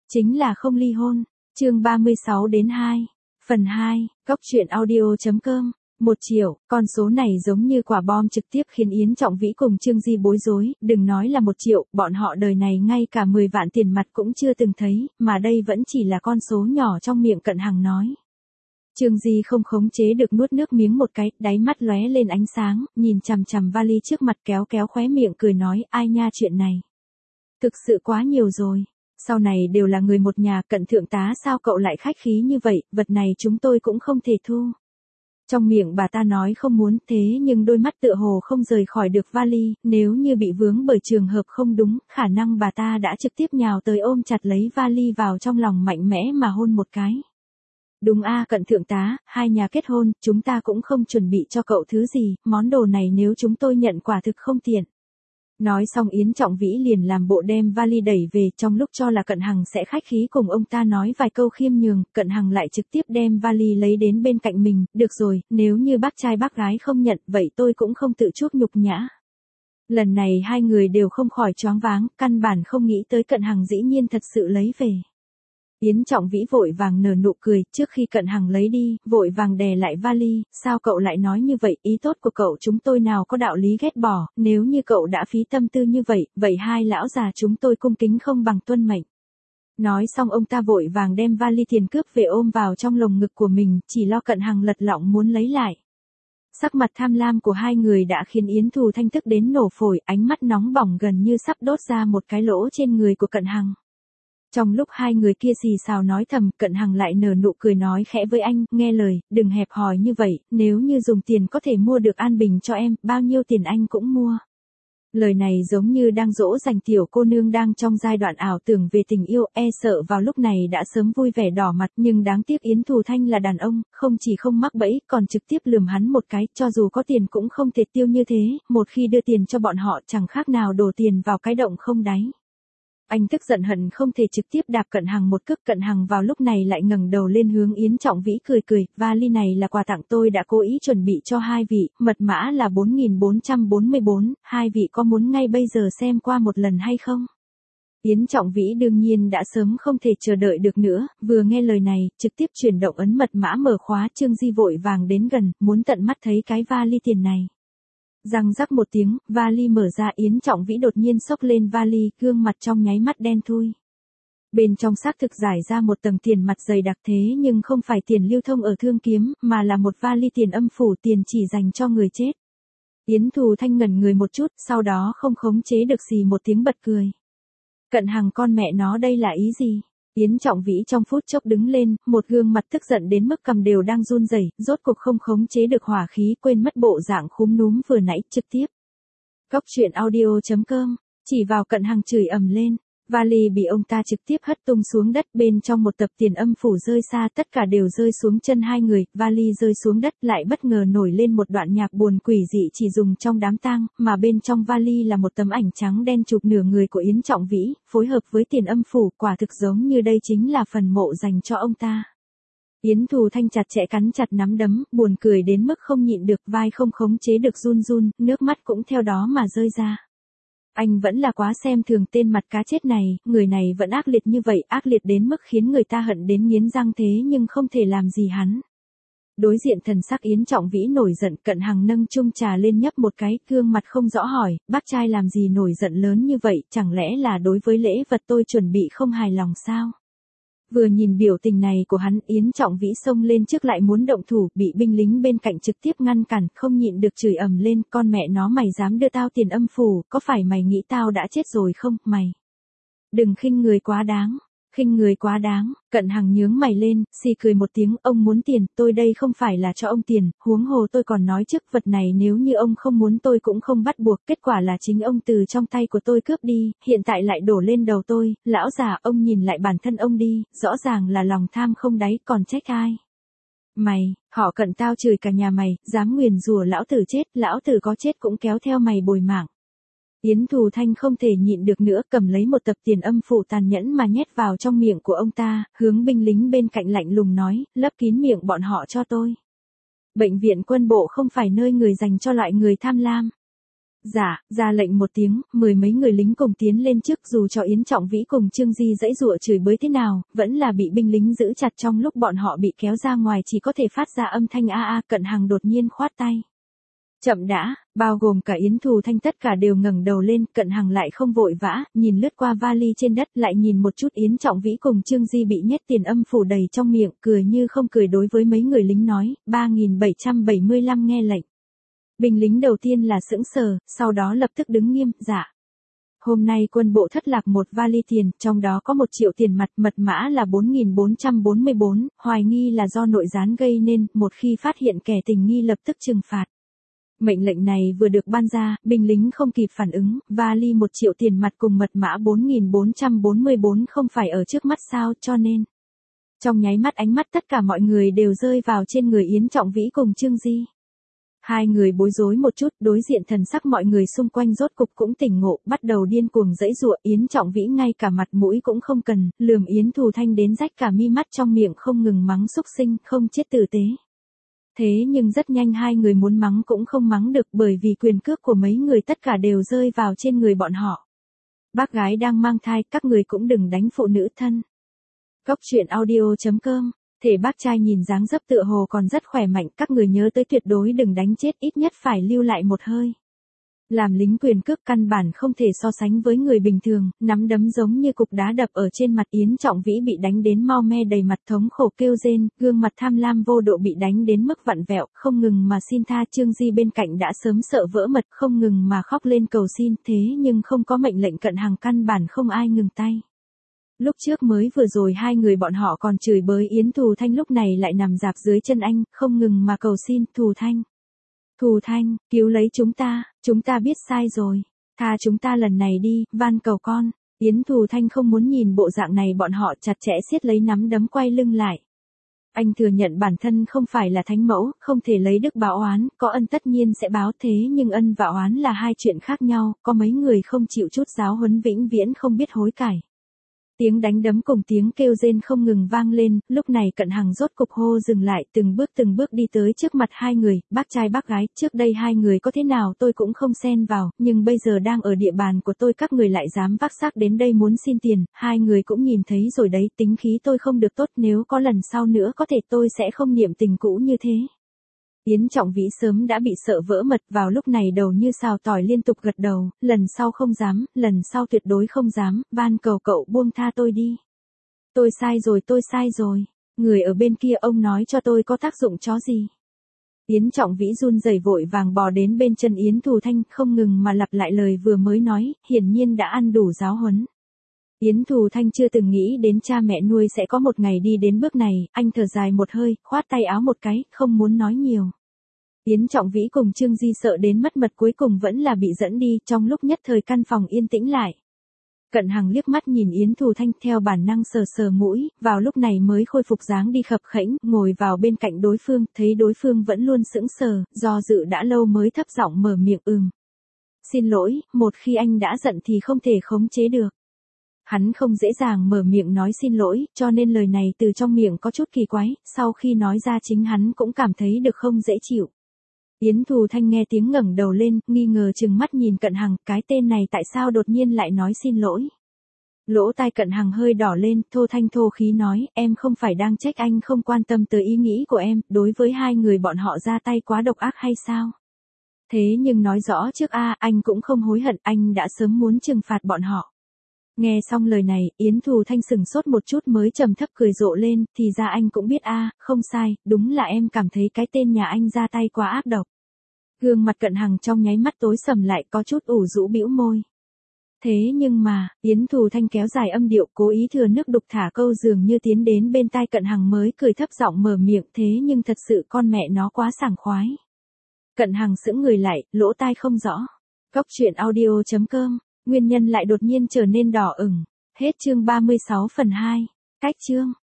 chính là không ly hôn. Chương 36-2. Phần 2, Cóc truyện audio.com. 1 triệu, con số này giống như quả bom trực tiếp khiến Yến Trọng Vĩ cùng Trương Di bối rối, đừng nói là 1 triệu, bọn họ đời này ngay cả 10 vạn tiền mặt cũng chưa từng thấy, mà đây vẫn chỉ là con số nhỏ trong miệng Cận Hằng nói. Trương Di không khống chế được nuốt nước miếng một cái, đáy mắt lóe lên ánh sáng, nhìn chằm chằm vali trước mặt kéo kéo khóe miệng cười nói, ai nha chuyện này. Thực sự quá nhiều rồi. Sau này đều là người một nhà, Cận thượng tá sao cậu lại khách khí như vậy, vật này chúng tôi cũng không thể thu. Trong miệng bà ta nói không muốn, thế nhưng đôi mắt tựa hồ không rời khỏi được vali, nếu như bị vướng bởi trường hợp không đúng, khả năng bà ta đã trực tiếp nhào tới ôm chặt lấy vali vào trong lòng mạnh mẽ mà hôn một cái. Đúng a, Cận thượng tá, hai nhà kết hôn, chúng ta cũng không chuẩn bị cho cậu thứ gì, món đồ này nếu chúng tôi nhận quả thực không tiện. Nói xong Yến Trọng Vĩ liền làm bộ đem vali đẩy về, trong lúc cho là Cận Hằng sẽ khách khí cùng ông ta nói vài câu khiêm nhường, Cận Hằng lại trực tiếp đem vali lấy đến bên cạnh mình, được rồi, nếu như bác trai bác gái không nhận, vậy tôi cũng không tự chuốc nhục nhã. Lần này hai người đều không khỏi choáng váng, căn bản không nghĩ tới Cận Hằng dĩ nhiên thật sự lấy về. Yến Trọng Vĩ vội vàng nở nụ cười, trước khi Cận Hằng lấy đi, vội vàng đè lại vali, sao cậu lại nói như vậy, ý tốt của cậu chúng tôi nào có đạo lý ghét bỏ, nếu như cậu đã phí tâm tư như vậy, vậy hai lão già chúng tôi cung kính không bằng tuân mệnh. Nói xong ông ta vội vàng đem vali tiền cướp về ôm vào trong lồng ngực của mình, chỉ lo Cận Hằng lật lọng muốn lấy lại. Sắc mặt tham lam của hai người đã khiến Yến Thù Thanh tức đến nổ phổi, ánh mắt nóng bỏng gần như sắp đốt ra một cái lỗ trên người của Cận Hằng. Trong lúc hai người kia xì xào nói thầm, Cận Hằng lại nở nụ cười nói khẽ với anh, nghe lời, đừng hẹp hòi như vậy, nếu như dùng tiền có thể mua được an bình cho em, bao nhiêu tiền anh cũng mua. Lời này giống như đang dỗ dành tiểu cô nương đang trong giai đoạn ảo tưởng về tình yêu, e sợ vào lúc này đã sớm vui vẻ đỏ mặt, nhưng đáng tiếc Yến Thù Thanh là đàn ông, không chỉ không mắc bẫy, còn trực tiếp lườm hắn một cái, cho dù có tiền cũng không thể tiêu như thế, một khi đưa tiền cho bọn họ chẳng khác nào đổ tiền vào cái động không đáy. Anh tức giận hận không thể trực tiếp đạp Cận Hằng một cước, Cận Hằng vào lúc này lại ngẩng đầu lên hướng Yến Trọng Vĩ cười cười, vali này là quà tặng tôi đã cố ý chuẩn bị cho hai vị, mật mã là 4444, hai vị có muốn ngay bây giờ xem qua một lần hay không? Yến Trọng Vĩ đương nhiên đã sớm không thể chờ đợi được nữa, vừa nghe lời này, trực tiếp chuyển động ấn mật mã mở khóa, Trương Di vội vàng đến gần, muốn tận mắt thấy cái vali tiền này. Răng rắc một tiếng, vali mở ra, Yến Trọng Vĩ đột nhiên xốc lên vali, gương mặt trong nháy mắt đen thui. Bên trong xác thực giải ra một tầng tiền mặt dày đặc thế nhưng không phải tiền lưu thông ở Thương Kiếm, mà là một vali tiền âm phủ, tiền chỉ dành cho người chết. Yến Thù Thanh ngẩn người một chút, sau đó không khống chế được gì một tiếng bật cười. Cận Hằng con mẹ nó đây là ý gì? Yến Trọng Vĩ trong phút chốc đứng lên, một gương mặt tức giận đến mức cằm đều đang run rẩy, rốt cuộc không khống chế được hỏa khí, quên mất bộ dạng khúm núm vừa nãy, trực tiếp. Cóc truyện audio.com, chỉ vào Cận Hằng chửi ầm lên, vali bị ông ta trực tiếp hất tung xuống đất, bên trong một tập tiền âm phủ rơi xa, tất cả đều rơi xuống chân hai người, vali rơi xuống đất lại bất ngờ nổi lên một đoạn nhạc buồn quỷ dị chỉ dùng trong đám tang, mà bên trong vali là một tấm ảnh trắng đen chụp nửa người của Yến Trọng Vĩ, phối hợp với tiền âm phủ, quả thực giống như đây chính là phần mộ dành cho ông ta. Yến Thù Thanh chặt chẽ cắn chặt nắm đấm, buồn cười đến mức không nhịn được, vai không khống chế được run run, nước mắt cũng theo đó mà rơi ra. Anh vẫn là quá xem thường tên mặt cá chết này, người này vẫn ác liệt như vậy, ác liệt đến mức khiến người ta hận đến nghiến răng thế nhưng không thể làm gì hắn. Đối diện thần sắc Yến Trọng Vĩ nổi giận, Cận Hằng nâng chung trà lên nhấp một cái, gương mặt không rõ hỏi, bác trai làm gì nổi giận lớn như vậy, chẳng lẽ là đối với lễ vật tôi chuẩn bị không hài lòng sao? Vừa nhìn biểu tình này của hắn, Yến Trọng Vĩ xông lên trước lại muốn động thủ, bị binh lính bên cạnh trực tiếp ngăn cản, không nhịn được chửi ầm lên, con mẹ nó mày dám đưa tao tiền âm phủ, có phải mày nghĩ tao đã chết rồi không, mày? Đừng khinh người quá đáng. Khinh người quá đáng, Cận Hằng nhướng mày lên, xì cười một tiếng, ông muốn tiền, tôi đây không phải là cho ông tiền, huống hồ tôi còn nói trước vật này nếu như ông không muốn tôi cũng không bắt buộc, kết quả là chính ông từ trong tay của tôi cướp đi, hiện tại lại đổ lên đầu tôi, lão già ông nhìn lại bản thân ông đi, rõ ràng là lòng tham không đáy, còn trách ai? Mày, họ Cận tao chửi cả nhà mày, dám nguyền rủa lão tử chết, lão tử có chết cũng kéo theo mày bồi mạng. Yến Thù Thanh không thể nhịn được nữa, cầm lấy một tập tiền âm phủ tàn nhẫn mà nhét vào trong miệng của ông ta, hướng binh lính bên cạnh lạnh lùng nói, lấp kín miệng bọn họ cho tôi. Bệnh viện quân bộ không phải nơi người dành cho loại người tham lam. Dạ, ra lệnh một tiếng, mười mấy người lính cùng tiến lên trước, dù cho Yến Trọng Vĩ cùng Trương Di giãy giụa chửi bới thế nào, vẫn là bị binh lính giữ chặt. Trong lúc bọn họ bị kéo ra ngoài chỉ có thể phát ra âm thanh a a. Cận Hằng đột nhiên khoát tay. Chậm đã, bao gồm cả Yến Thù Thanh tất cả đều ngẩng đầu lên. Cận Hằng lại không vội vã, nhìn lướt qua vali trên đất, lại nhìn một chút Yến Trọng Vĩ cùng Trương Di bị nhét tiền âm phủ đầy trong miệng, cười như không cười đối với mấy người lính nói, 3775 nghe lệnh. Binh lính đầu tiên là sững sờ, sau đó lập tức đứng nghiêm, dạ. Hôm nay quân bộ thất lạc một vali tiền, trong đó có 1 triệu tiền mặt, mật mã là 4444, hoài nghi là do nội gián gây nên, một khi phát hiện kẻ tình nghi lập tức trừng phạt. Mệnh lệnh này vừa được ban ra, binh lính không kịp phản ứng, vali 1 triệu tiền mặt cùng mật mã 4444 không phải ở trước mắt sao, cho nên. Trong nháy mắt ánh mắt tất cả mọi người đều rơi vào trên người Yến Trọng Vĩ cùng Trương Di. Hai người bối rối một chút, đối diện thần sắc mọi người xung quanh rốt cục cũng tỉnh ngộ, bắt đầu điên cuồng giãy giụa. Yến Trọng Vĩ ngay cả mặt mũi cũng không cần, lườm Yến Thù Thanh đến rách cả mi mắt, trong miệng không ngừng mắng xúc sinh, không chết tử tế. Thế nhưng rất nhanh hai người muốn mắng cũng không mắng được, bởi vì quyền cước của mấy người tất cả đều rơi vào trên người bọn họ. Bác gái đang mang thai, các người cũng đừng đánh phụ nữ thân. Cóc truyện audio.com. Thể bác trai nhìn dáng dấp tựa hồ còn rất khỏe mạnh, các người nhớ tới tuyệt đối đừng đánh chết, ít nhất phải lưu lại một hơi. Làm lính quyền cước căn bản không thể so sánh với người bình thường, nắm đấm giống như cục đá đập ở trên mặt. Yến Trọng Vĩ bị đánh đến mau me đầy mặt, thống khổ kêu rên, gương mặt tham lam vô độ bị đánh đến mức vặn vẹo, không ngừng mà xin tha. Trương Di bên cạnh đã sớm sợ vỡ mật, không ngừng mà khóc lên cầu xin, thế nhưng không có mệnh lệnh Cận Hằng căn bản không ai ngừng tay. Lúc trước mới vừa rồi hai người bọn họ còn chửi bới Yến Thù Thanh, lúc này lại nằm rạp dưới chân anh, không ngừng mà cầu xin, Thù Thanh. Thù Thanh, cứu lấy chúng ta biết sai rồi. Tha chúng ta lần này đi, van cầu con. Yến Thù Thanh không muốn nhìn bộ dạng này bọn họ, chặt chẽ siết lấy nắm đấm quay lưng lại. Anh thừa nhận bản thân không phải là thánh mẫu, không thể lấy đức báo oán, có ân tất nhiên sẽ báo, thế nhưng ân và oán là hai chuyện khác nhau, có mấy người không chịu chút giáo huấn vĩnh viễn không biết hối cải. Tiếng đánh đấm cùng tiếng kêu rên không ngừng vang lên, lúc này Cận Hằng rốt cục hô dừng lại, từng bước đi tới trước mặt hai người, bác trai bác gái, trước đây hai người có thế nào tôi cũng không xen vào, nhưng bây giờ đang ở địa bàn của tôi, các người lại dám vác xác đến đây muốn xin tiền, hai người cũng nhìn thấy rồi đấy, tính khí tôi không được tốt, nếu có lần sau nữa có thể tôi sẽ không niệm tình cũ như thế. Yến Trọng Vĩ sớm đã bị sợ vỡ mật, vào lúc này đầu như xào tỏi liên tục gật đầu, lần sau không dám, lần sau tuyệt đối không dám, van cầu cậu buông tha tôi đi. Tôi sai rồi, người ở bên kia ông nói cho tôi có tác dụng chó gì. Yến Trọng Vĩ run rẩy vội vàng bò đến bên chân Yến Thù Thanh, không ngừng mà lặp lại lời vừa mới nói, hiển nhiên đã ăn đủ giáo huấn. Yến Thù Thanh chưa từng nghĩ đến cha mẹ nuôi sẽ có một ngày đi đến bước này, anh thở dài một hơi, khoát tay áo một cái, không muốn nói nhiều. Yến Trọng Vĩ cùng Trương Di sợ đến mất mật, cuối cùng vẫn là bị dẫn đi, trong lúc nhất thời căn phòng yên tĩnh lại. Cận Hằng liếc mắt nhìn Yến Thù Thanh, theo bản năng sờ sờ mũi, vào lúc này mới khôi phục dáng đi khập khẽnh, ngồi vào bên cạnh đối phương, thấy đối phương vẫn luôn sững sờ, do dự đã lâu mới thấp giọng mở miệng Xin lỗi, một khi anh đã giận thì không thể khống chế được. Hắn không dễ dàng mở miệng nói xin lỗi, cho nên lời này từ trong miệng có chút kỳ quái, sau khi nói ra chính hắn cũng cảm thấy được không dễ chịu. Yến Thù Thanh nghe tiếng ngẩng đầu lên, nghi ngờ trừng mắt nhìn Cận Hằng, cái tên này tại sao đột nhiên lại nói xin lỗi. Lỗ tai Cận Hằng hơi đỏ lên, thô thanh thô khí nói, em không phải đang trách anh không quan tâm tới ý nghĩ của em, đối với hai người bọn họ ra tay quá độc ác hay sao? Thế nhưng nói rõ trước anh cũng không hối hận, anh đã sớm muốn trừng phạt bọn họ. Nghe xong lời này, Yến Thù Thanh sừng sốt một chút mới trầm thấp cười rộ lên, thì ra anh cũng biết không sai, đúng là em cảm thấy cái tên nhà anh ra tay quá ác độc. Gương mặt Cận Hằng trong nháy mắt tối sầm lại, có chút ủ rũ bĩu môi. Thế nhưng mà, Yến Thù Thanh kéo dài âm điệu, cố ý thừa nước đục thả câu, dường như tiến đến bên tai Cận Hằng mới cười thấp giọng mở miệng, thế nhưng thật sự con mẹ nó quá sảng khoái. Cận Hằng sững người lại, lỗ tai không rõ. Cóc truyện audio.com, nguyên nhân lại đột nhiên trở nên đỏ ửng. Hết chương 36 phần 2. Cách chương.